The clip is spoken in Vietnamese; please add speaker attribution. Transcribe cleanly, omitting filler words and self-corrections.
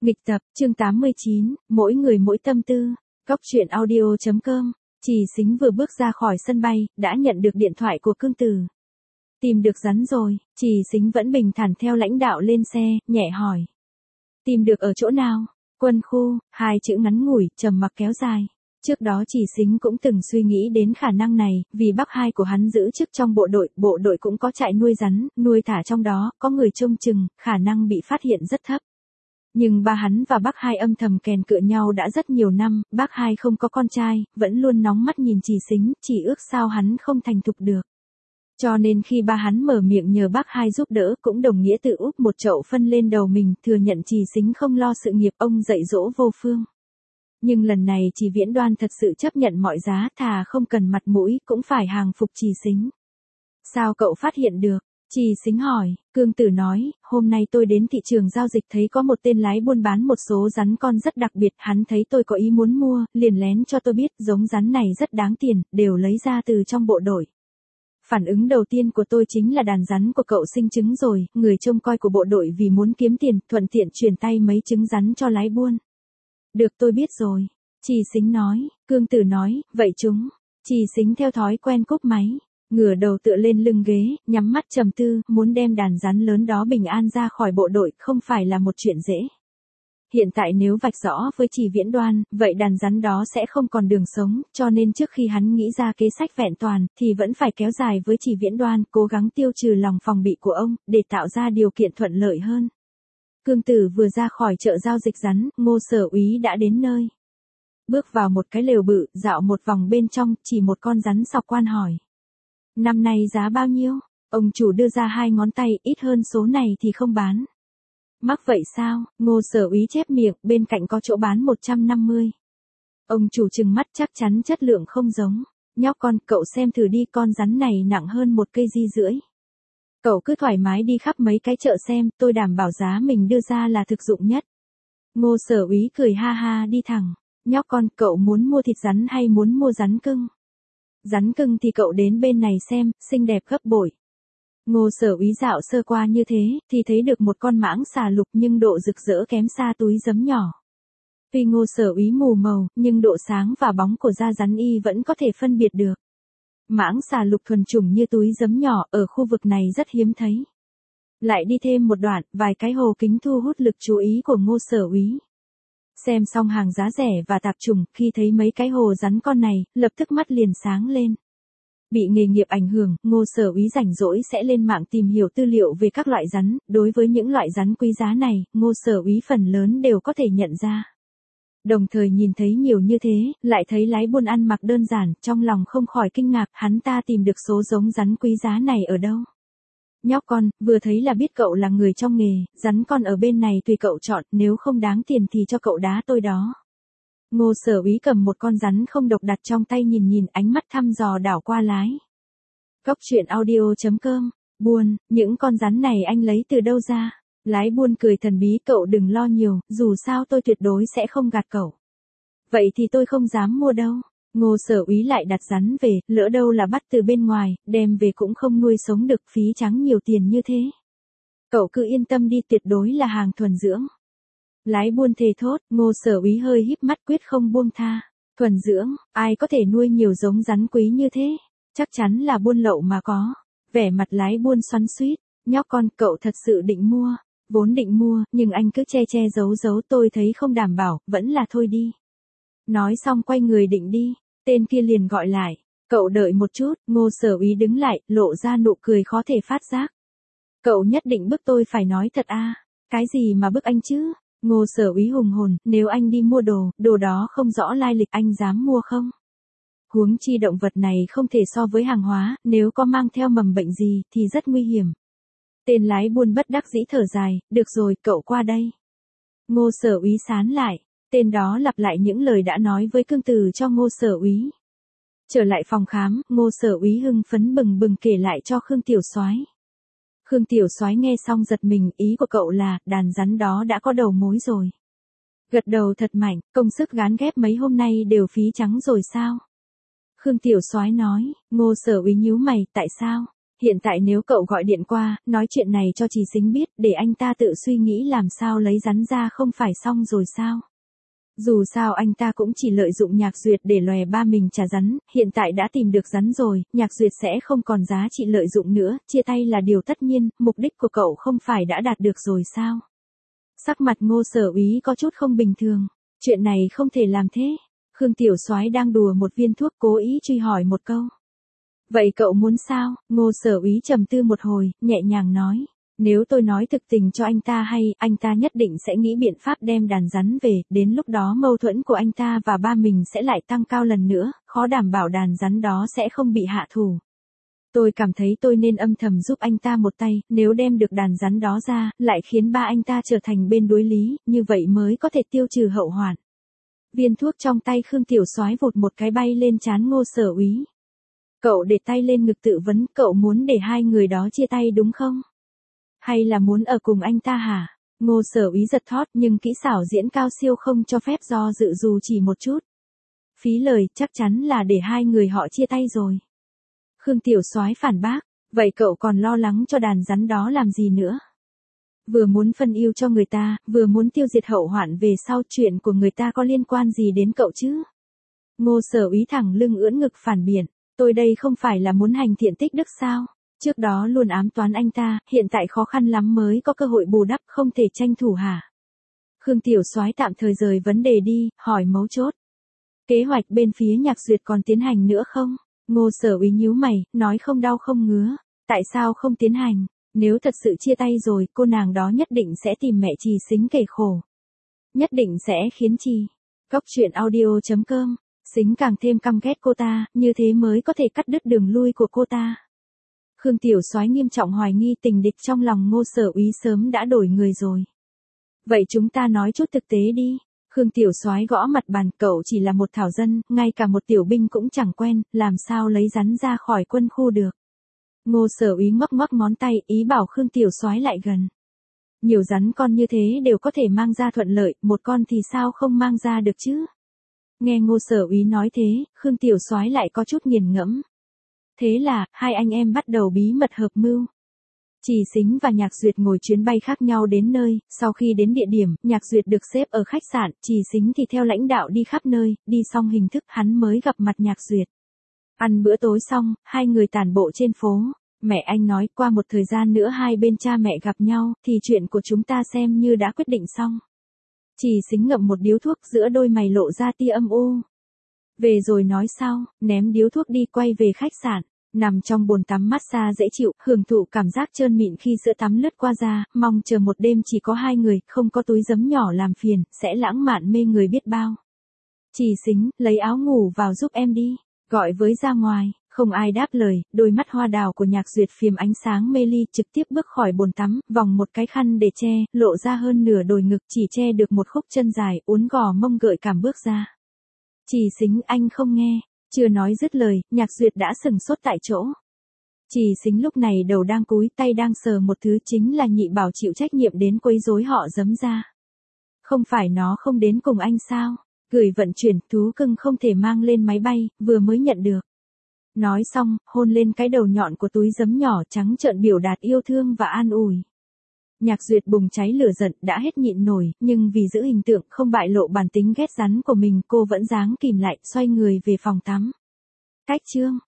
Speaker 1: Nghịch tập, chương 89, mỗi người mỗi tâm tư. Góc truyện audio.com. Trì Xính vừa bước ra khỏi sân bay, đã nhận được điện thoại của Cương Tử. Tìm được rắn rồi, Trì Xính vẫn bình thản theo lãnh đạo lên xe, nhẹ hỏi. Tìm được ở chỗ nào? Quân khu, hai chữ ngắn ngủi, trầm mặc kéo dài. Trước đó Trì Xính cũng từng suy nghĩ đến khả năng này, vì bác hai của hắn giữ chức trong bộ đội cũng có trại nuôi rắn, nuôi thả trong đó, có người trông chừng, khả năng bị phát hiện rất thấp. Nhưng ba hắn và bác hai âm thầm kèn cựa nhau đã rất nhiều năm, bác hai không có con trai, vẫn luôn nóng mắt nhìn Trì Xính, chỉ ước sao hắn không thành thục được. Cho nên khi ba hắn mở miệng nhờ bác hai giúp đỡ cũng đồng nghĩa tự úp một chậu phân lên đầu mình, thừa nhận Trì Xính không lo sự nghiệp ông dạy dỗ vô phương. Nhưng lần này Trì Viễn Đoan thật sự chấp nhận mọi giá, thà không cần mặt mũi cũng phải hàng phục Trì Xính. Sao cậu phát hiện được? Trì Xính hỏi. Cương Tử nói, hôm nay tôi đến thị trường giao dịch thấy có một tên lái buôn bán một số rắn con rất đặc biệt, hắn thấy tôi có ý muốn mua, liền lén cho tôi biết giống rắn này rất đáng tiền, đều lấy ra từ trong bộ đội. Phản ứng đầu tiên của tôi chính là đàn rắn của cậu sinh trứng rồi, người trông coi của bộ đội vì muốn kiếm tiền, thuận tiện chuyển tay mấy trứng rắn cho lái buôn. Được, tôi biết rồi. Trì Xính nói. Cương Tử nói, vậy chúng. Trì Xính theo thói quen cúp máy, ngửa đầu tựa lên lưng ghế, nhắm mắt trầm tư, muốn đem đàn rắn lớn đó bình an ra khỏi bộ đội không phải là một chuyện dễ. Hiện tại nếu vạch rõ với Trì Viễn Đoan, vậy đàn rắn đó sẽ không còn đường sống, cho nên trước khi hắn nghĩ ra kế sách vẹn toàn, thì vẫn phải kéo dài với Trì Viễn Đoan, cố gắng tiêu trừ lòng phòng bị của ông, để tạo ra điều kiện thuận lợi hơn. Cương Tử vừa ra khỏi chợ giao dịch rắn, Ngô Sở Úy đã đến nơi. Bước vào một cái lều bự, dạo một vòng bên trong, chỉ một con rắn sọc quan hỏi. Năm nay giá bao nhiêu? Ông chủ đưa ra hai ngón tay, ít hơn số này thì không bán. Mắc vậy sao? Ngô Sở Úy chép miệng, bên cạnh có chỗ bán 150. Ông chủ trừng mắt, chắc chắn chất lượng không giống. Nhóc con, cậu xem thử đi, con rắn này nặng hơn 1,5 cây. Cậu cứ thoải mái đi khắp mấy cái chợ xem, tôi đảm bảo giá mình đưa ra là thực dụng nhất. Ngô Sở Úy cười ha ha đi thẳng. Nhóc con, cậu muốn mua thịt rắn hay muốn mua rắn cưng? Rắn cưng thì cậu đến bên này xem, xinh đẹp gấp bội. Ngô Sở Úy dạo sơ qua như thế, thì thấy được một con mãng xà lục nhưng độ rực rỡ kém xa túi giấm nhỏ. Tuy Ngô Sở Úy mù màu, nhưng độ sáng và bóng của da rắn y vẫn có thể phân biệt được. Mãng xà lục thuần chủng như túi giấm nhỏ ở khu vực này rất hiếm thấy. Lại đi thêm một đoạn, vài cái hồ kính thu hút lực chú ý của Ngô Sở Úy. Xem xong hàng giá rẻ và tạp chủng, khi thấy mấy cái hồ rắn con này, lập tức mắt liền sáng lên. Bị nghề nghiệp ảnh hưởng, Ngô Sở Úy rảnh rỗi sẽ lên mạng tìm hiểu tư liệu về các loại rắn, đối với những loại rắn quý giá này, Ngô Sở Úy phần lớn đều có thể nhận ra. Đồng thời nhìn thấy nhiều như thế, lại thấy lái buôn ăn mặc đơn giản, trong lòng không khỏi kinh ngạc, hắn ta tìm được số giống rắn quý giá này ở đâu. Nhóc con, vừa thấy là biết cậu là người trong nghề, rắn con ở bên này tùy cậu chọn, nếu không đáng tiền thì cho cậu đá tôi đó. Ngô Sở Úy cầm một con rắn không độc đặt trong tay nhìn ánh mắt thăm dò đảo qua lái. Góc truyện audio.com. Buôn, những con rắn này anh lấy từ đâu ra? Lái buôn cười thần bí, cậu đừng lo nhiều, dù sao tôi tuyệt đối sẽ không gạt cậu. Vậy thì tôi không dám mua đâu. Ngô Sở Úy lại đặt rắn về, lỡ đâu là bắt từ bên ngoài, đem về cũng không nuôi sống được, phí trắng nhiều tiền như thế. Cậu cứ yên tâm đi, tuyệt đối là hàng thuần dưỡng. Lái buôn thề thốt, Ngô Sở Úy hơi híp mắt quyết không buông tha. Thuần dưỡng, ai có thể nuôi nhiều giống rắn quý như thế? Chắc chắn là buôn lậu mà có. Vẻ mặt lái buôn xoắn xuýt, nhóc con, cậu thật sự định mua? Vốn định mua, nhưng anh cứ che giấu tôi thấy không đảm bảo, vẫn là thôi đi. Nói xong quay người định đi, tên kia liền gọi lại. Cậu đợi một chút, Ngô Sở Úy đứng lại, lộ ra nụ cười khó thể phát giác. Cậu nhất định bức tôi phải nói thật à? Cái gì mà bức anh chứ? Ngô Sở Úy hùng hồn, nếu anh đi mua đồ đó không rõ lai lịch anh dám mua không? Huống chi động vật này không thể so với hàng hóa, nếu có mang theo mầm bệnh gì thì rất nguy hiểm. Tên lái buôn bất đắc dĩ thở dài, được rồi, cậu qua đây. Ngô Sở Úy sán lại, tên đó lặp lại những lời đã nói với Cương Tử cho Ngô Sở Úy. Trở lại phòng khám, Ngô Sở Úy hưng phấn bừng kể lại cho Khương Tiểu Soái. Khương Tiểu Soái nghe xong giật mình, ý của cậu là, đàn rắn đó đã có đầu mối rồi. Gật đầu thật mạnh, công sức gán ghép mấy hôm nay đều phí trắng rồi sao? Khương Tiểu Soái nói. Ngô Sở Úy nhíu mày, tại sao? Hiện tại nếu cậu gọi điện qua, nói chuyện này cho Trì Sính biết, để anh ta tự suy nghĩ làm sao lấy rắn ra không phải xong rồi sao? Dù sao anh ta cũng chỉ lợi dụng Nhạc Duyệt để lòe ba mình trả rắn, hiện tại đã tìm được rắn rồi, Nhạc Duyệt sẽ không còn giá trị lợi dụng nữa, chia tay là điều tất nhiên, mục đích của cậu không phải đã đạt được rồi sao? Sắc mặt Ngô Sở Úy có chút không bình thường, chuyện này không thể làm thế. Khương Tiểu Soái đang đùa một viên thuốc cố ý truy hỏi một câu. Vậy cậu muốn sao? Ngô Sở Úy trầm tư một hồi, nhẹ nhàng nói. Nếu tôi nói thực tình cho anh ta hay, anh ta nhất định sẽ nghĩ biện pháp đem đàn rắn về, đến lúc đó mâu thuẫn của anh ta và ba mình sẽ lại tăng cao lần nữa, khó đảm bảo đàn rắn đó sẽ không bị hạ thủ. Tôi cảm thấy tôi nên âm thầm giúp anh ta một tay, nếu đem được đàn rắn đó ra, lại khiến ba anh ta trở thành bên đối lý, như vậy mới có thể tiêu trừ hậu hoạn. Viên thuốc trong tay Khương Tiểu Soái vụt một cái bay lên trán Ngô Sở Úy. Cậu để tay lên ngực tự vấn, cậu muốn để hai người đó chia tay đúng không? Hay là muốn ở cùng anh ta hả? Ngô Sở Úy giật thót nhưng kỹ xảo diễn cao siêu không cho phép do dự dù chỉ một chút. Phí lời, chắc chắn là để hai người họ chia tay rồi. Khương Tiểu Soái phản bác, vậy cậu còn lo lắng cho đàn rắn đó làm gì nữa? Vừa muốn phân ưu cho người ta, vừa muốn tiêu diệt hậu hoạn về sau, chuyện của người ta có liên quan gì đến cậu chứ? Ngô Sở Úy thẳng lưng ưỡn ngực phản biện, tôi đây không phải là muốn hành thiện tích đức sao? Trước đó luôn ám toán anh ta, hiện tại khó khăn lắm mới có cơ hội bù đắp, không thể tranh thủ hả? Khương Tiểu Soái tạm thời rời vấn đề đi, hỏi mấu chốt. Kế hoạch bên phía Nhạc Duyệt còn tiến hành nữa không? Ngô Sở Úy nhíu mày, nói không đau không ngứa. Tại sao không tiến hành? Nếu thật sự chia tay rồi, cô nàng đó nhất định sẽ tìm mẹ Trì Sính kể khổ. Nhất định sẽ khiến Trì. Cóc truyện audio.com. Sính càng thêm căm ghét cô ta, như thế mới có thể cắt đứt đường lui của cô ta. Khương Tiểu Soái nghiêm trọng hoài nghi tình địch trong lòng Ngô Sở Úy sớm đã đổi người rồi. Vậy chúng ta nói chút thực tế đi. Khương Tiểu Soái gõ mặt bàn, cậu chỉ là một thảo dân, ngay cả một tiểu binh cũng chẳng quen, làm sao lấy rắn ra khỏi quân khu được. Ngô Sở Úy ngoắc ngoắc ngón tay, ý bảo Khương Tiểu Soái lại gần. Nhiều rắn con như thế đều có thể mang ra thuận lợi, một con thì sao không mang ra được chứ? Nghe Ngô Sở Úy nói thế, Khương Tiểu Soái lại có chút nghiền ngẫm. Thế là, hai anh em bắt đầu bí mật hợp mưu. Trì Sính và Nhạc Duyệt ngồi chuyến bay khác nhau đến nơi, sau khi đến địa điểm, Nhạc Duyệt được xếp ở khách sạn, Trì Sính thì theo lãnh đạo đi khắp nơi, đi xong hình thức hắn mới gặp mặt Nhạc Duyệt. Ăn bữa tối xong, hai người tản bộ trên phố. Mẹ anh nói qua một thời gian nữa hai bên cha mẹ gặp nhau, thì chuyện của chúng ta xem như đã quyết định xong. Trì Sính ngậm một điếu thuốc, giữa đôi mày lộ ra tia âm u. Về rồi nói sau, ném điếu thuốc đi quay về khách sạn. Nằm trong bồn tắm massage dễ chịu, hưởng thụ cảm giác trơn mịn khi sữa tắm lướt qua da, mong chờ một đêm chỉ có hai người, không có túi giấm nhỏ làm phiền, sẽ lãng mạn mê người biết bao. Trì Sính, lấy áo ngủ vào giúp em đi, gọi với ra ngoài, không ai đáp lời, đôi mắt hoa đào của Nhạc Duyệt phiếm ánh sáng mê ly, trực tiếp bước khỏi bồn tắm, vòng một cái khăn để che, lộ ra hơn nửa đồi ngực, chỉ che được một khúc chân dài, uốn gò mông gợi cảm bước ra. Trì Sính, anh không nghe. Chưa nói dứt lời, Nhạc Duyệt đã sừng sốt tại chỗ. Trì Sính lúc này đầu đang cúi, tay đang sờ một thứ, chính là Nhị Bảo chịu trách nhiệm đến quấy rối họ giấm ra. Không phải nó không đến cùng anh sao? Gửi vận chuyển, thú cưng không thể mang lên máy bay, vừa mới nhận được. Nói xong, hôn lên cái đầu nhọn của túi giấm nhỏ, trắng trợn biểu đạt yêu thương và an ủi. Nhạc Duyệt bùng cháy lửa giận, đã hết nhịn nổi, nhưng vì giữ hình tượng không bại lộ bản tính ghét rắn của mình, cô vẫn dáng kìm lại, xoay người về phòng tắm. Cách chương